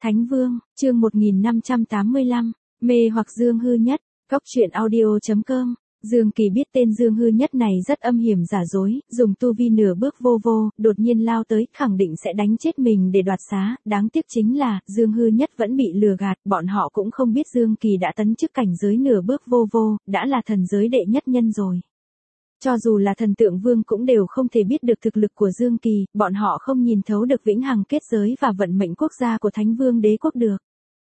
Thánh Vương, chương 1585, mê hoặc Dương Hư Nhất, Cốc truyện audio.com. Dương Kỳ biết tên Dương Hư Nhất này rất âm hiểm giả dối, dùng tu vi nửa bước vô vô, đột nhiên lao tới, khẳng định sẽ đánh chết mình để đoạt xá, đáng tiếc chính là, Dương Hư Nhất vẫn bị lừa gạt, bọn họ cũng không biết Dương Kỳ đã tấn chức cảnh giới nửa bước vô vô, đã là thần giới đệ nhất nhân rồi. Cho dù là thần tượng vương cũng đều không thể biết được thực lực của Dương Kỳ, bọn họ không nhìn thấu được vĩnh hằng kết giới và vận mệnh quốc gia của Thánh Vương đế quốc được.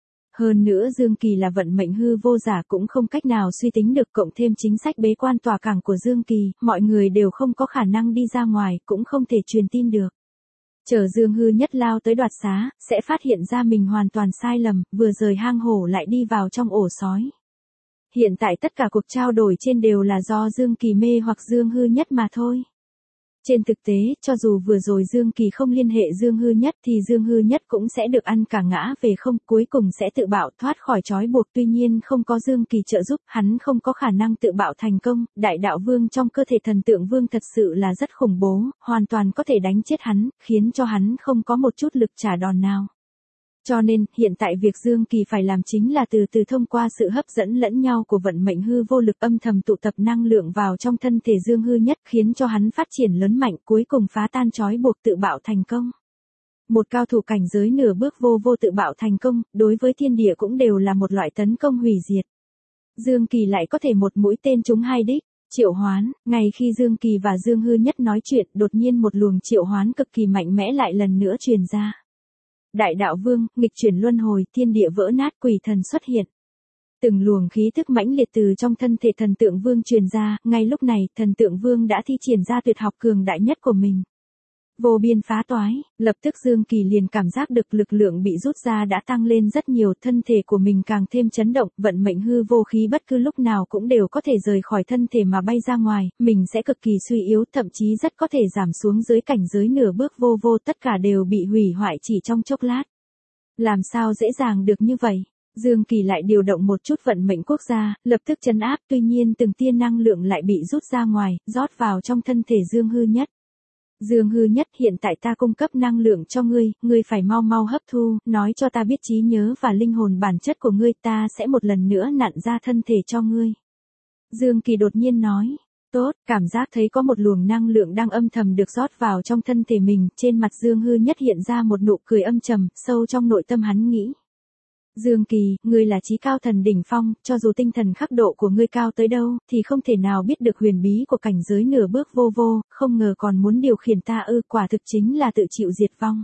Hơn nữa Dương Kỳ là vận mệnh hư vô giả cũng không cách nào suy tính được, cộng thêm chính sách bế quan tòa cảng của Dương Kỳ, mọi người đều không có khả năng đi ra ngoài, cũng không thể truyền tin được. Chờ Dương Hư Nhất lao tới đoạt xá, sẽ phát hiện ra mình hoàn toàn sai lầm, vừa rời hang hổ lại đi vào trong ổ sói. Hiện tại tất cả cuộc trao đổi trên đều là do Dương Kỳ mê hoặc Dương Hư Nhất mà thôi. Trên thực tế, cho dù vừa rồi Dương Kỳ không liên hệ Dương Hư Nhất thì Dương Hư Nhất cũng sẽ được ăn cả ngã về không, cuối cùng sẽ tự bạo thoát khỏi trói buộc, tuy nhiên không có Dương Kỳ trợ giúp, hắn không có khả năng tự bạo thành công, đại đạo vương trong cơ thể thần tượng vương thật sự là rất khủng bố, hoàn toàn có thể đánh chết hắn, khiến cho hắn không có một chút lực trả đòn nào. Cho nên, hiện tại việc Dương Kỳ phải làm chính là từ từ thông qua sự hấp dẫn lẫn nhau của vận mệnh hư vô lực âm thầm tụ tập năng lượng vào trong thân thể Dương Hư Nhất, khiến cho hắn phát triển lớn mạnh, cuối cùng phá tan trói buộc tự bạo thành công. Một cao thủ cảnh giới nửa bước vô vô tự bạo thành công, đối với thiên địa cũng đều là một loại tấn công hủy diệt. Dương Kỳ lại có thể một mũi tên trúng hai đích. Triệu hoán, ngay khi Dương Kỳ và Dương Hư Nhất nói chuyện, đột nhiên một luồng triệu hoán cực kỳ mạnh mẽ lại lần nữa truyền ra. Đại đạo vương, nghịch chuyển luân hồi, thiên địa vỡ nát, quỷ thần xuất hiện. Từng luồng khí tức mãnh liệt từ trong thân thể thần tượng vương truyền ra, ngay lúc này, thần tượng vương đã thi triển ra tuyệt học cường đại nhất của mình. Vô biên phá toái, lập tức Dương Kỳ liền cảm giác được lực lượng bị rút ra đã tăng lên rất nhiều, thân thể của mình càng thêm chấn động, vận mệnh hư vô khí bất cứ lúc nào cũng đều có thể rời khỏi thân thể mà bay ra ngoài, mình sẽ cực kỳ suy yếu, thậm chí rất có thể giảm xuống dưới cảnh giới nửa bước vô vô, tất cả đều bị hủy hoại chỉ trong chốc lát. Làm sao dễ dàng được như vậy? Dương Kỳ lại điều động một chút vận mệnh quốc gia, lập tức trấn áp, tuy nhiên từng tia năng lượng lại bị rút ra ngoài, rót vào trong thân thể Dương Hư Nhất. Dương Hư Nhất, hiện tại ta cung cấp năng lượng cho ngươi, ngươi phải mau mau hấp thu, nói cho ta biết trí nhớ và linh hồn bản chất của ngươi, ta sẽ một lần nữa nặn ra thân thể cho ngươi. Dương Kỳ đột nhiên nói, tốt, cảm giác thấy có một luồng năng lượng đang âm thầm được rót vào trong thân thể mình, trên mặt Dương Hư Nhất hiện ra một nụ cười âm trầm, sâu trong nội tâm hắn nghĩ. Dương Kỳ, ngươi là chí cao thần đỉnh phong, cho dù tinh thần khắc độ của ngươi cao tới đâu, thì không thể nào biết được huyền bí của cảnh giới nửa bước vô vô, không ngờ còn muốn điều khiển ta ư, quả thực chính là tự chịu diệt vong.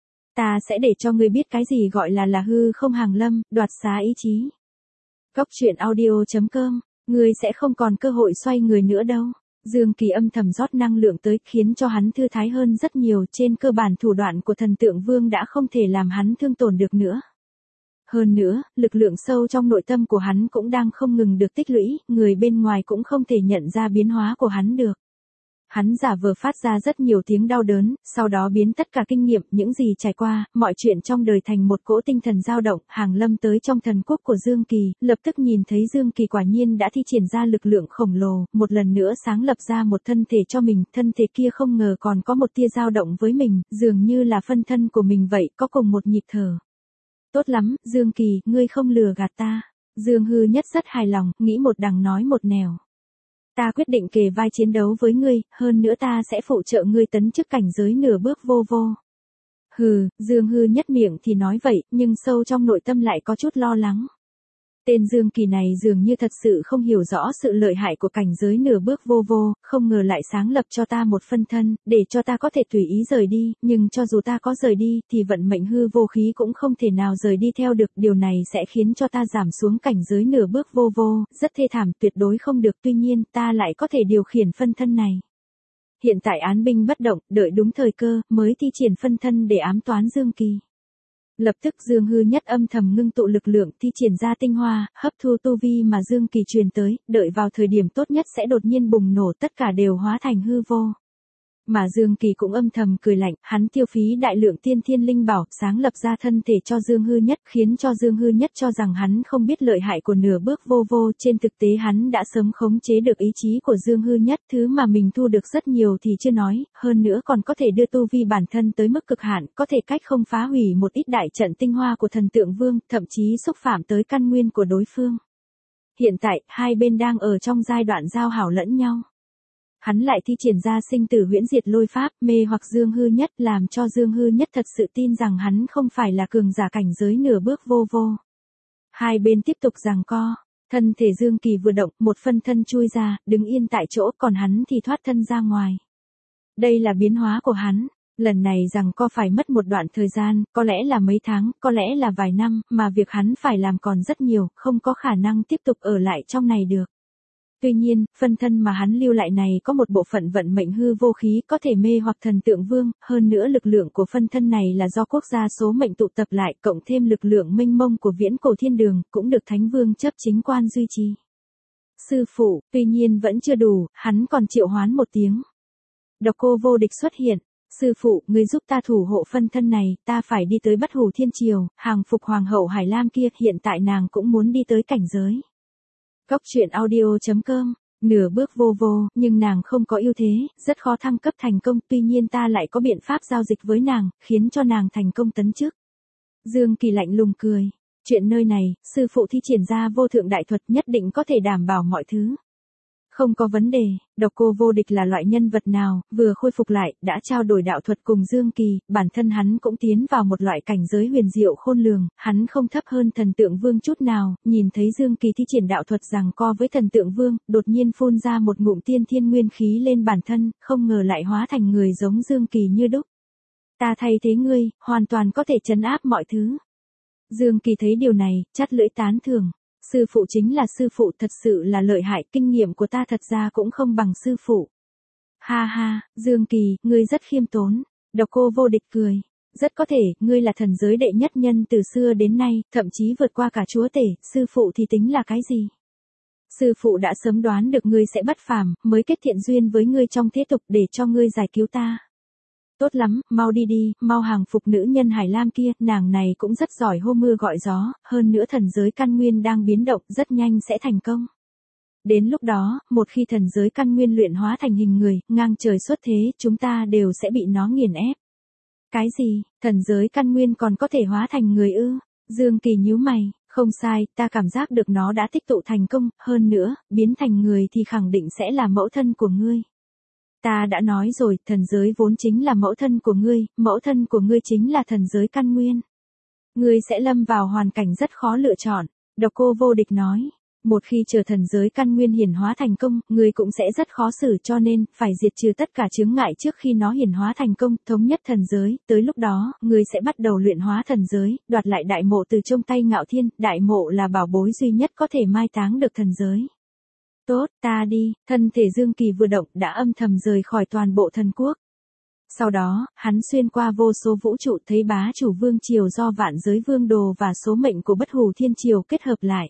Ta sẽ để cho ngươi biết cái gì gọi là hư không hàng lâm, đoạt xá ý chí. Cốc truyện audio.com, ngươi sẽ không còn cơ hội xoay người nữa đâu. Dương Kỳ âm thầm rót năng lượng tới, khiến cho hắn thư thái hơn rất nhiều, trên cơ bản thủ đoạn của thần tượng vương đã không thể làm hắn thương tổn được nữa. Hơn nữa, lực lượng sâu trong nội tâm của hắn cũng đang không ngừng được tích lũy, người bên ngoài cũng không thể nhận ra biến hóa của hắn được. Hắn giả vờ phát ra rất nhiều tiếng đau đớn, sau đó biến tất cả kinh nghiệm, những gì trải qua, mọi chuyện trong đời thành một cỗ tinh thần dao động, hàng lâm tới trong thần quốc của Dương Kỳ, lập tức nhìn thấy Dương Kỳ quả nhiên đã thi triển ra lực lượng khổng lồ, một lần nữa sáng lập ra một thân thể cho mình, thân thể kia không ngờ còn có một tia dao động với mình, dường như là phân thân của mình vậy, có cùng một nhịp thở. Tốt lắm, Dương Kỳ, ngươi không lừa gạt ta. Dương Hư Nhất rất hài lòng, nghĩ một đằng nói một nẻo. Ta quyết định kề vai chiến đấu với ngươi, hơn nữa ta sẽ phụ trợ ngươi tấn chức cảnh giới nửa bước vô vô. Hừ, Dương Hư Nhất miệng thì nói vậy, nhưng sâu trong nội tâm lại có chút lo lắng. Tên Dương Kỳ này dường như thật sự không hiểu rõ sự lợi hại của cảnh giới nửa bước vô vô, không ngờ lại sáng lập cho ta một phân thân, để cho ta có thể tùy ý rời đi, nhưng cho dù ta có rời đi, thì vận mệnh hư vô khí cũng không thể nào rời đi theo được, điều này sẽ khiến cho ta giảm xuống cảnh giới nửa bước vô vô, rất thê thảm, tuyệt đối không được, tuy nhiên, ta lại có thể điều khiển phân thân này. Hiện tại án binh bất động, đợi đúng thời cơ, mới thi triển phân thân để ám toán Dương Kỳ. Lập tức Dương Hư Nhất âm thầm ngưng tụ lực lượng, thi triển ra tinh hoa, hấp thu tu vi mà Dương Kỳ truyền tới, đợi vào thời điểm tốt nhất sẽ đột nhiên bùng nổ, tất cả đều hóa thành hư vô. Mà Dương Kỳ cũng âm thầm cười lạnh, hắn tiêu phí đại lượng tiên thiên linh bảo, sáng lập ra thân thể cho Dương Hư Nhất, khiến cho Dương Hư Nhất cho rằng hắn không biết lợi hại của nửa bước vô vô, trên thực tế hắn đã sớm khống chế được ý chí của Dương Hư Nhất, thứ mà mình thu được rất nhiều thì chưa nói, hơn nữa còn có thể đưa tu vi bản thân tới mức cực hạn, có thể cách không phá hủy một ít đại trận tinh hoa của thần tượng vương, thậm chí xúc phạm tới căn nguyên của đối phương. Hiện tại, hai bên đang ở trong giai đoạn giao hảo lẫn nhau. Hắn lại thi triển ra sinh tử huyễn diệt lôi pháp, mê hoặc Dương Hư Nhất, làm cho Dương Hư Nhất thật sự tin rằng hắn không phải là cường giả cảnh giới nửa bước vô vô. Hai bên tiếp tục giằng co, thân thể Dương Kỳ vừa động, một phân thân chui ra, đứng yên tại chỗ, còn hắn thì thoát thân ra ngoài. Đây là biến hóa của hắn, lần này giằng co phải mất một đoạn thời gian, có lẽ là mấy tháng, có lẽ là vài năm, mà việc hắn phải làm còn rất nhiều, không có khả năng tiếp tục ở lại trong này được. Tuy nhiên, phân thân mà hắn lưu lại này có một bộ phận vận mệnh hư vô khí có thể mê hoặc thần tượng vương, hơn nữa lực lượng của phân thân này là do quốc gia số mệnh tụ tập lại, cộng thêm lực lượng mênh mông của viễn cổ thiên đường, cũng được thánh vương chấp chính quan duy trì. Sư phụ, tuy nhiên vẫn chưa đủ, hắn còn triệu hoán một tiếng. Độc Cô Vô Địch xuất hiện. Sư phụ, người giúp ta thủ hộ phân thân này, ta phải đi tới Bất Hủ Thiên Triều, hàng phục Hoàng hậu Hải Lam kia, hiện tại nàng cũng muốn đi tới cảnh giới. Góc truyện audio.com, nửa bước vô vô, nhưng nàng không có ưu thế, rất khó thăng cấp thành công, tuy nhiên ta lại có biện pháp giao dịch với nàng, khiến cho nàng thành công tấn chức. Dương Kỳ lạnh lùng cười, chuyện nơi này, sư phụ thi triển ra vô thượng đại thuật nhất định có thể đảm bảo mọi thứ. Không có vấn đề, Độc Cô Vô Địch là loại nhân vật nào, vừa khôi phục lại, đã trao đổi đạo thuật cùng Dương Kỳ, bản thân hắn cũng tiến vào một loại cảnh giới huyền diệu khôn lường, hắn không thấp hơn thần tượng vương chút nào, nhìn thấy Dương Kỳ thi triển đạo thuật giằng co với thần tượng vương, đột nhiên phun ra một ngụm tiên thiên nguyên khí lên bản thân, không ngờ lại hóa thành người giống Dương Kỳ như đúc. Ta thay thế ngươi, hoàn toàn có thể trấn áp mọi thứ. Dương Kỳ thấy điều này, chắt lưỡi tán thưởng. Sư phụ chính là sư phụ, thật sự là lợi hại, kinh nghiệm của ta thật ra cũng không bằng sư phụ. Ha ha, Dương Kỳ, ngươi rất khiêm tốn. Độc Cô Vô Địch cười. Rất có thể, ngươi là thần giới đệ nhất nhân từ xưa đến nay, thậm chí vượt qua cả chúa tể, sư phụ thì tính là cái gì? Sư phụ đã sớm đoán được ngươi sẽ bất phàm, mới kết thiện duyên với ngươi trong thế tục để cho ngươi giải cứu ta. Tốt lắm, mau đi đi, mau hàng phục nữ nhân Hải Lam kia, nàng này cũng rất giỏi hô mưa gọi gió, hơn nữa thần giới căn nguyên đang biến động, rất nhanh sẽ thành công. Đến lúc đó, một khi thần giới căn nguyên luyện hóa thành hình người, ngang trời xuất thế, chúng ta đều sẽ bị nó nghiền ép. Cái gì, thần giới căn nguyên còn có thể hóa thành người ư? Dương Kỳ nhíu mày, không sai, ta cảm giác được nó đã tích tụ thành công, hơn nữa, biến thành người thì khẳng định sẽ là mẫu thân của ngươi. Ta đã nói rồi, thần giới vốn chính là mẫu thân của ngươi chính là thần giới căn nguyên. Ngươi sẽ lâm vào hoàn cảnh rất khó lựa chọn, Độc Cô Vô Địch nói. Một khi chờ thần giới căn nguyên hiển hóa thành công, ngươi cũng sẽ rất khó xử, cho nên, phải diệt trừ tất cả chướng ngại trước khi nó hiển hóa thành công, thống nhất thần giới, tới lúc đó, ngươi sẽ bắt đầu luyện hóa thần giới, đoạt lại đại mộ từ trong tay Ngạo Thiên, đại mộ là bảo bối duy nhất có thể mai táng được thần giới. Tốt, ta đi, thân thể Dương Kỳ vừa động đã âm thầm rời khỏi toàn bộ thần quốc. Sau đó, hắn xuyên qua vô số vũ trụ thấy bá chủ vương triều do vạn giới vương đồ và số mệnh của Bất Hủ Thiên Triều kết hợp lại.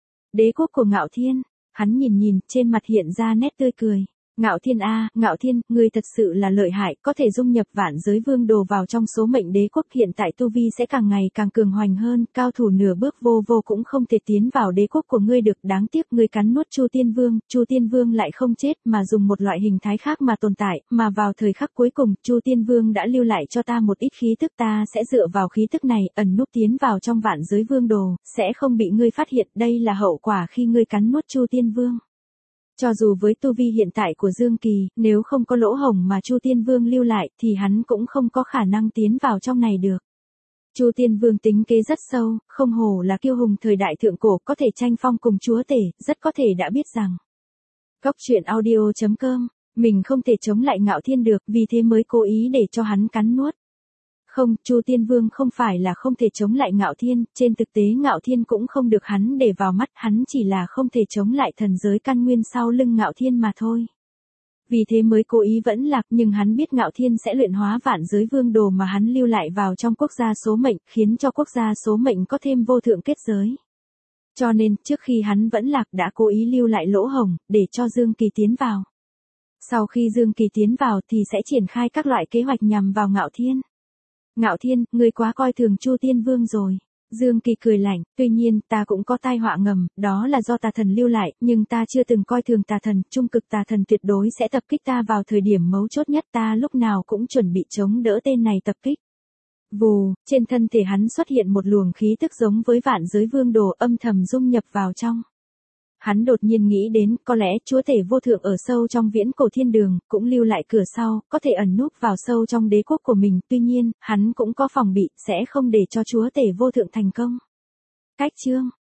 Đế quốc của Ngạo Thiên, hắn nhìn, trên mặt hiện ra nét tươi cười. Ngạo Thiên a, Ngạo Thiên, ngươi thật sự là lợi hại, có thể dung nhập vạn giới vương đồ vào trong số mệnh đế quốc, hiện tại tu vi sẽ càng ngày càng cường hoành hơn, cao thủ nửa bước vô vô cũng không thể tiến vào đế quốc của ngươi được, đáng tiếc ngươi cắn nuốt Chu Tiên Vương lại không chết mà dùng một loại hình thái khác mà tồn tại, mà vào thời khắc cuối cùng, Chu Tiên Vương đã lưu lại cho ta một ít khí tức, ta sẽ dựa vào khí tức này, ẩn núp tiến vào trong vạn giới vương đồ, sẽ không bị ngươi phát hiện, đây là hậu quả khi ngươi cắn nuốt Chu Tiên Vương. Cho dù với tu vi hiện tại của Dương Kỳ, nếu không có lỗ hổng mà Chu Tiên Vương lưu lại, thì hắn cũng không có khả năng tiến vào trong này được. Chu Tiên Vương tính kế rất sâu, không hổ là kiêu hùng thời đại thượng cổ, có thể tranh phong cùng chúa tể, rất có thể đã biết rằng. Góc truyện audio.com, mình không thể chống lại Ngạo Thiên được, vì thế mới cố ý để cho hắn cắn nuốt. Không, Chu Tiên Vương không phải là không thể chống lại Ngạo Thiên, trên thực tế Ngạo Thiên cũng không được hắn để vào mắt, hắn chỉ là không thể chống lại thần giới căn nguyên sau lưng Ngạo Thiên mà thôi. Vì thế mới cố ý vẫn lạc, nhưng hắn biết Ngạo Thiên sẽ luyện hóa vạn giới vương đồ mà hắn lưu lại vào trong quốc gia số mệnh, khiến cho quốc gia số mệnh có thêm vô thượng kết giới. Cho nên, trước khi hắn vẫn lạc đã cố ý lưu lại lỗ hổng, để cho Dương Kỳ tiến vào. Sau khi Dương Kỳ tiến vào thì sẽ triển khai các loại kế hoạch nhằm vào Ngạo Thiên. Ngạo Thiên, ngươi quá coi thường Chu Tiên Vương rồi. Dương Kỳ cười lạnh, tuy nhiên ta cũng có tai họa ngầm, đó là do tà thần lưu lại, nhưng ta chưa từng coi thường tà thần, trung cực tà thần tuyệt đối sẽ tập kích ta vào thời điểm mấu chốt nhất, ta lúc nào cũng chuẩn bị chống đỡ tên này tập kích. Vù, trên thân thể hắn xuất hiện một luồng khí tức giống với vạn giới vương đồ âm thầm dung nhập vào trong. Hắn đột nhiên nghĩ đến, có lẽ chúa tể vô thượng ở sâu trong viễn cổ thiên đường, cũng lưu lại cửa sau, có thể ẩn núp vào sâu trong đế quốc của mình, tuy nhiên, hắn cũng có phòng bị, sẽ không để cho chúa tể vô thượng thành công. Cách chương